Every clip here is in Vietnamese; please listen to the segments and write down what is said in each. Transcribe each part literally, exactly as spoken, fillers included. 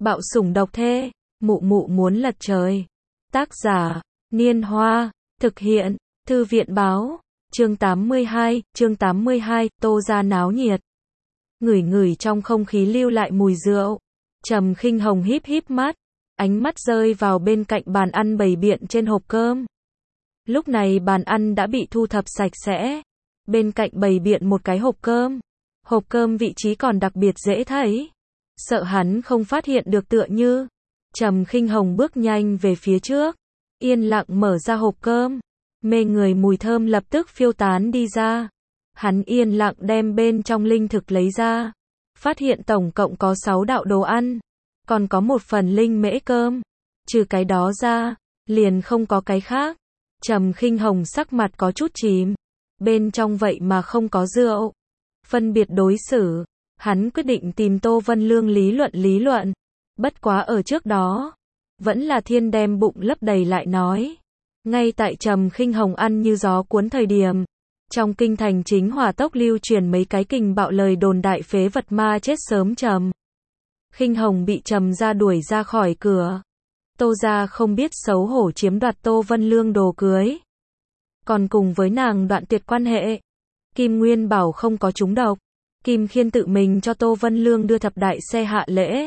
Bạo sủng độc thê, mụ mụ muốn lật trời. Tác giả, Niên Hoa, thực hiện, Thư viện Báo, chương tám mươi hai, chương tám mươi hai, Tô gia náo nhiệt. Ngửi ngửi trong không khí lưu lại mùi rượu, Trầm Khinh Hồng híp híp mắt, ánh mắt rơi vào bên cạnh bàn ăn bày biện trên hộp cơm. Lúc này bàn ăn đã bị thu thập sạch sẽ, bên cạnh bày biện một cái hộp cơm. Hộp cơm vị trí còn đặc biệt dễ thấy, sợ hắn không phát hiện được tựa như. Trầm Khinh Hồng bước nhanh về phía trước, yên lặng mở ra hộp cơm, mê người mùi thơm lập tức phiêu tán đi ra. Hắn yên lặng đem bên trong linh thực lấy ra, phát hiện tổng cộng có sáu đạo đồ ăn, còn có một phần linh mễ cơm. Trừ cái đó ra, liền không có cái khác. Trầm Khinh Hồng sắc mặt có chút chìm, bên trong vậy mà không có rượu. Phân biệt đối xử, hắn quyết định tìm Tô Vân Lương lý luận lý luận. Bất quá ở trước đó, vẫn là Thiên đem bụng lấp đầy lại nói. Ngay tại Trầm Khinh Hồng ăn như gió cuốn thời điểm, trong kinh thành chính hỏa tốc lưu truyền mấy cái kình bạo lời đồn đại phế vật ma chết sớm. Trầm Khinh Hồng bị Trầm gia đuổi ra khỏi cửa. Tô gia không biết xấu hổ chiếm đoạt Tô Vân Lương đồ cưới, còn cùng với nàng đoạn tuyệt quan hệ. Kim Nguyên Bảo không có trúng độc, Kim Khiên tự mình cho Tô Vân Lương đưa thập đại xe hạ lễ.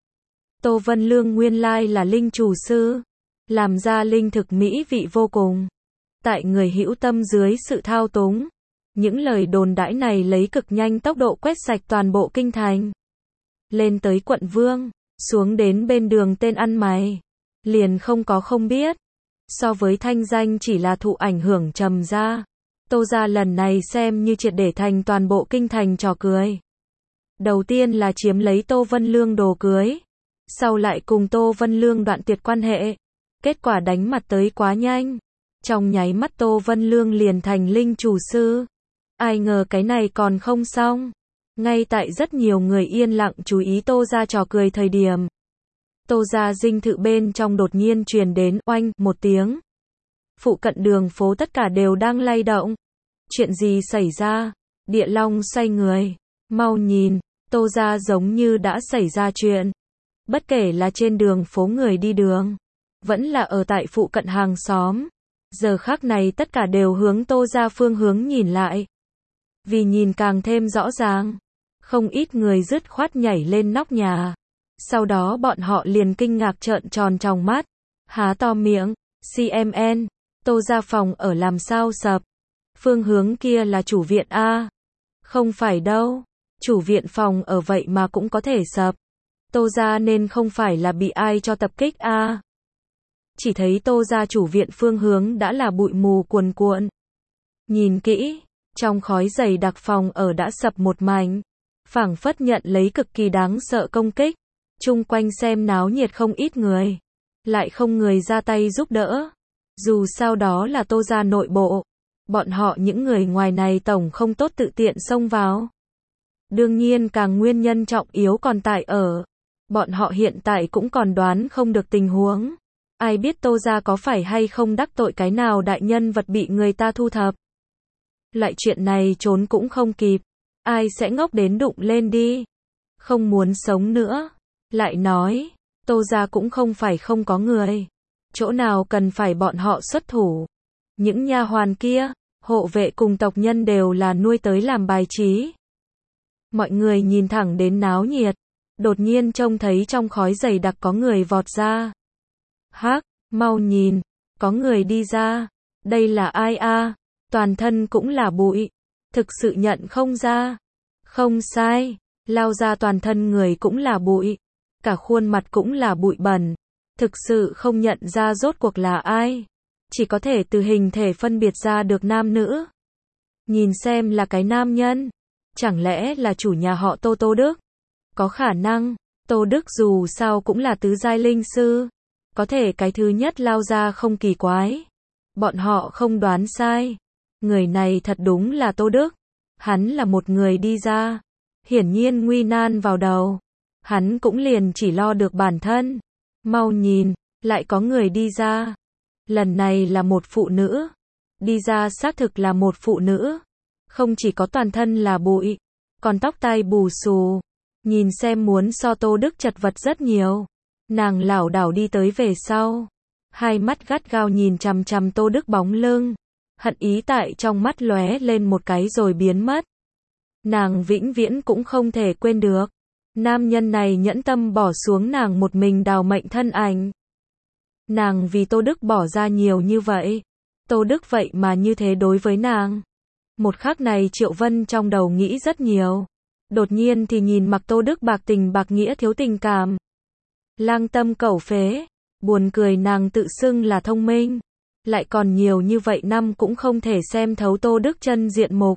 Tô Vân Lương nguyên lai là linh chủ sư, làm ra linh thực mỹ vị vô cùng. Tại người hữu tâm dưới sự thao túng, những lời đồn đãi này lấy cực nhanh tốc độ quét sạch toàn bộ kinh thành. Lên tới quận vương, xuống đến bên đường tên ăn mày, liền không có không biết. So với thanh danh chỉ là thụ ảnh hưởng Trầm gia, Tô gia lần này xem như triệt để thành toàn bộ kinh thành trò cười. Đầu tiên là chiếm lấy Tô Vân Lương đồ cưới, sau lại cùng Tô Vân Lương đoạn tuyệt quan hệ. Kết quả đánh mặt tới quá nhanh, trong nháy mắt Tô Vân Lương liền thành linh chủ sư. Ai ngờ cái này còn không xong. Ngay tại rất nhiều người yên lặng chú ý Tô gia trò cười thời điểm, Tô gia dinh thự bên trong đột nhiên truyền đến oanh một tiếng. Phụ cận đường phố tất cả đều đang lay động. Chuyện gì xảy ra? Địa Long xoay người, mau nhìn, Tô gia giống như đã xảy ra chuyện. Bất kể là trên đường phố người đi đường, vẫn là ở tại phụ cận hàng xóm, giờ khắc này tất cả đều hướng Tô gia phương hướng nhìn lại. Vì nhìn càng thêm rõ ràng, không ít người dứt khoát nhảy lên nóc nhà. Sau đó bọn họ liền kinh ngạc trợn tròn tròng mắt, há to miệng. xê em en, Tô gia phòng ở làm sao sập? Phương hướng kia là chủ viện a? Không phải đâu, chủ viện phòng ở vậy mà cũng có thể sập. Tô gia nên không phải là bị ai cho tập kích a? Chỉ thấy Tô gia chủ viện phương hướng đã là bụi mù cuồn cuộn. Nhìn kỹ, trong khói dày đặc phòng ở đã sập một mảnh, phảng phất nhận lấy cực kỳ đáng sợ công kích. Chung quanh xem náo nhiệt không ít người, lại không người ra tay giúp đỡ. Dù sao đó là Tô gia nội bộ, bọn họ những người ngoài này tổng không tốt tự tiện xông vào. Đương nhiên càng nguyên nhân trọng yếu còn tại ở, bọn họ hiện tại cũng còn đoán không được tình huống. Ai biết Tô gia có phải hay không đắc tội cái nào đại nhân vật bị người ta thu thập. Loại chuyện này trốn cũng không kịp, ai sẽ ngốc đến đụng lên đi. Không muốn sống nữa. Lại nói, Tô gia cũng không phải không có người, chỗ nào cần phải bọn họ xuất thủ. Những nha hoàn kia, hộ vệ cùng tộc nhân đều là nuôi tới làm bài trí. Mọi người nhìn thẳng đến náo nhiệt, đột nhiên trông thấy trong khói dày đặc có người vọt ra. Hắc, mau nhìn, có người đi ra. Đây là ai a? Toàn thân cũng là bụi, thực sự nhận không ra. Không sai, lao ra toàn thân người cũng là bụi, cả khuôn mặt cũng là bụi bẩn, thực sự không nhận ra rốt cuộc là ai. Chỉ có thể từ hình thể phân biệt ra được nam nữ. Nhìn xem là cái nam nhân, chẳng lẽ là chủ nhà họ Tô Tô Đức? Có khả năng, Tô Đức dù sao cũng là tứ giai linh sư, có thể cái thứ nhất lao ra không kỳ quái. Bọn họ không đoán sai, người này thật đúng là Tô Đức. Hắn là một người đi ra, hiển nhiên nguy nan vào đầu. Hắn cũng liền chỉ lo được bản thân. Mau nhìn, lại có người đi ra. Lần này là một phụ nữ. Đi ra xác thực là một phụ nữ. Không chỉ có toàn thân là bụi, còn tóc tai bù xù. nhìn xem muốn so Tô Đức chật vật rất nhiều. Nàng lảo đảo đi tới về sau, hai mắt gắt gao nhìn chằm chằm Tô Đức bóng lưng, hận ý tại trong mắt lóe lên một cái rồi biến mất. Nàng vĩnh viễn cũng không thể quên được, nam nhân này nhẫn tâm bỏ xuống nàng một mình đào mệnh thân ảnh. Nàng vì Tô Đức bỏ ra nhiều như vậy, Tô Đức vậy mà như thế đối với nàng. Một khắc này Triệu Vân trong đầu nghĩ rất nhiều, đột nhiên thì nhìn mặc Tô Đức bạc tình bạc nghĩa thiếu tình cảm. Lang tâm cẩu phế, buồn cười nàng tự xưng là thông minh, lại còn nhiều như vậy năm cũng không thể xem thấu Tô Đức chân diện mục.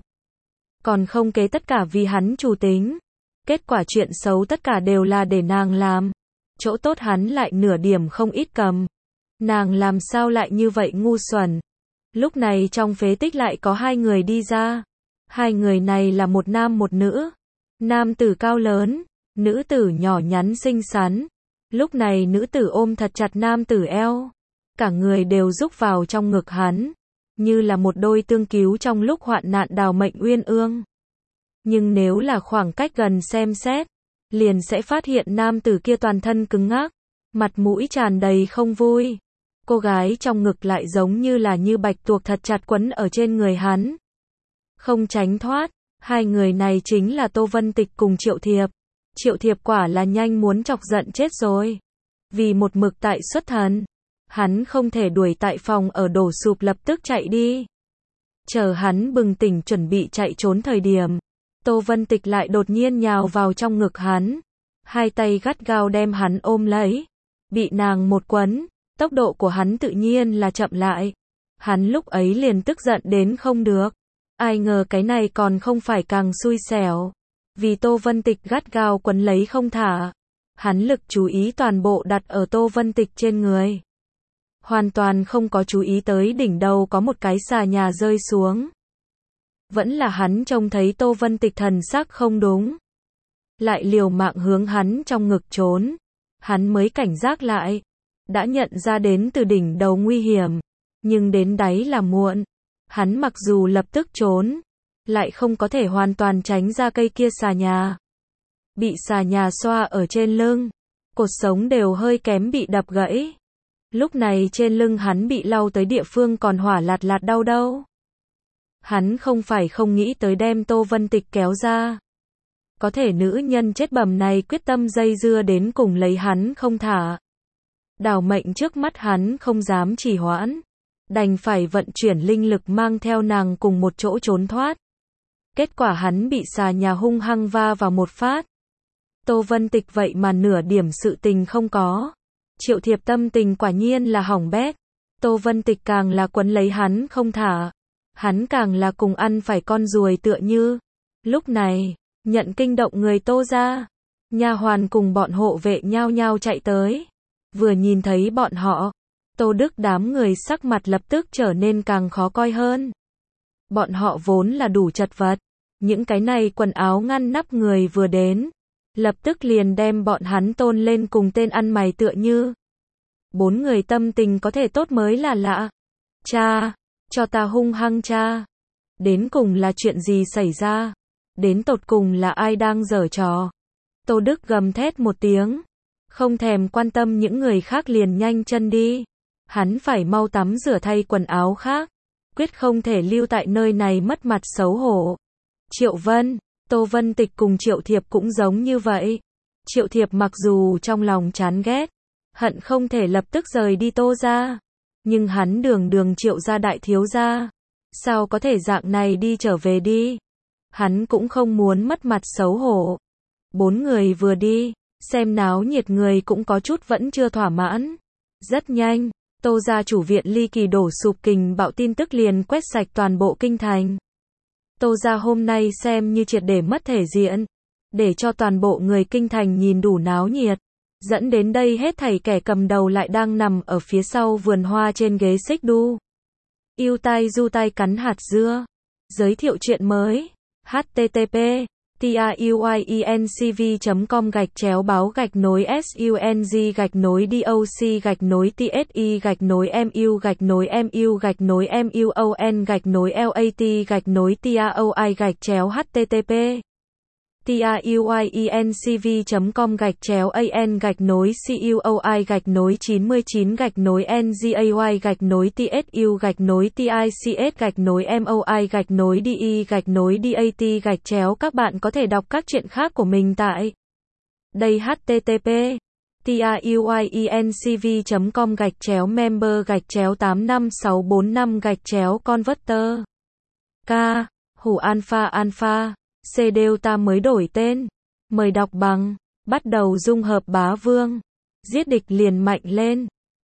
Còn không kế tất cả vì hắn chủ tính, kết quả chuyện xấu tất cả đều là để nàng làm, chỗ tốt hắn lại nửa điểm không ít cầm. Nàng làm sao lại như vậy ngu xuẩn. Lúc này trong phế tích lại có hai người đi ra, hai người này là một nam một nữ, nam tử cao lớn, nữ tử nhỏ nhắn xinh xắn. Lúc này nữ tử ôm thật chặt nam tử eo, cả người đều rúc vào trong ngực hắn, như là một đôi tương cứu trong lúc hoạn nạn đào mệnh uyên ương. Nhưng nếu là khoảng cách gần xem xét, liền sẽ phát hiện nam tử kia toàn thân cứng ngắc, mặt mũi tràn đầy không vui. Cô gái trong ngực lại giống như là như bạch tuộc thật chặt quấn ở trên người hắn, không tránh thoát. Hai người này chính là Tô Vân Tịch cùng Triệu Thiệp. Triệu Thiệp quả là nhanh muốn chọc giận chết rồi. Vì một mực tại xuất thần, hắn không thể đuổi tại phòng ở đổ sụp lập tức chạy đi. Chờ hắn bừng tỉnh chuẩn bị chạy trốn thời điểm, Tô Vân Tịch lại đột nhiên nhào vào trong ngực hắn, hai tay gắt gao đem hắn ôm lấy. Bị nàng một quấn, tốc độ của hắn tự nhiên là chậm lại. Hắn lúc ấy liền tức giận đến không được. Ai ngờ cái này còn không phải càng xui xẻo. Vì Tô Vân Tịch gắt gao quấn lấy không thả, hắn lực chú ý toàn bộ đặt ở Tô Vân Tịch trên người, hoàn toàn không có chú ý tới đỉnh đầu có một cái xà nhà rơi xuống. Vẫn là hắn trông thấy Tô Vân Tịch thần sắc không đúng, lại liều mạng hướng hắn trong ngực trốn. Hắn mới cảnh giác lại, đã nhận ra đến từ đỉnh đầu nguy hiểm, nhưng đến đáy là muộn. Hắn mặc dù lập tức trốn, lại không có thể hoàn toàn tránh ra cây kia xà nhà. Bị xà nhà xoa ở trên lưng, cột sống đều hơi kém bị đập gãy. Lúc này trên lưng hắn bị lau tới địa phương còn hỏa lạt lạt đau đâu. Hắn không phải không nghĩ tới đem Tô Vân Tịch kéo ra. Có thể nữ nhân chết bầm này quyết tâm dây dưa đến cùng lấy hắn không thả. Đào mệnh trước mắt hắn không dám trì hoãn, đành phải vận chuyển linh lực mang theo nàng cùng một chỗ trốn thoát. Kết quả hắn bị xà nhà hung hăng va vào một phát. Tô Vân Tịch vậy mà nửa điểm sự tình không có. Triệu Thiệp tâm tình quả nhiên là hỏng bét. Tô Vân Tịch càng là quấn lấy hắn không thả, hắn càng là cùng ăn phải con ruồi tựa như. Lúc này, nhận kinh động người Tô gia, nha hoàn cùng bọn hộ vệ nhao nhao chạy tới. Vừa nhìn thấy bọn họ, Tô Đức đám người sắc mặt lập tức trở nên càng khó coi hơn. Bọn họ vốn là đủ chật vật, những cái này quần áo ngăn nắp người vừa đến, lập tức liền đem bọn hắn tôn lên cùng tên ăn mày tựa như. Bốn người tâm tình có thể tốt mới là lạ. Cha, cho ta hung hăng cha. Đến cùng là chuyện gì xảy ra? Đến tột cùng là ai đang giở trò? Tô Đức gầm thét một tiếng, không thèm quan tâm những người khác liền nhanh chân đi. Hắn phải mau tắm rửa thay quần áo khác, quyết không thể lưu tại nơi này mất mặt xấu hổ. Triệu Vân, Tô Vân Tịch cùng Triệu Thiệp cũng giống như vậy. Triệu Thiệp mặc dù trong lòng chán ghét, hận không thể lập tức rời đi Tô gia, nhưng hắn đường đường Triệu gia đại thiếu gia, sao có thể dạng này đi trở về đi. Hắn cũng không muốn mất mặt xấu hổ. Bốn người vừa đi, xem náo nhiệt người cũng có chút vẫn chưa thỏa mãn. Rất nhanh, Tô gia chủ viện ly kỳ đổ sụp kình bạo tin tức liền quét sạch toàn bộ kinh thành. Tô gia hôm nay xem như triệt để mất thể diện, để cho toàn bộ người kinh thành nhìn đủ náo nhiệt. Dẫn đến đây hết thảy kẻ cầm đầu lại đang nằm ở phía sau vườn hoa trên ghế xích đu. Yêu tai du tai cắn hạt dưa. Giới thiệu chuyện mới. H T T P TAUIENCV chấm com gạch chéo báo gạch nối SUNG gạch nối DOC gạch nối TSI gạch nối MU gạch nối MU gạch nối MUON gạch nối LAT gạch nối TAOI gạch chéo H T T P tuyiencv.com gạch chéo an gạch nối cuoi gạch nối chín mươi chín gạch nối ngay gạch nối tsu gạch nối tics gạch nối moi gạch nối de gạch nối dat gạch chéo. Các bạn có thể đọc các truyện khác của mình tại đây http tuyiencv.com gạch chéo member gạch chéo tám năm sáu bốn năm gạch chéo converter. K. Hủ alpha alpha. C. Delta mới đổi tên. Mời đọc bằng. Bắt đầu dung hợp bá vương. Giết địch liền mạnh lên.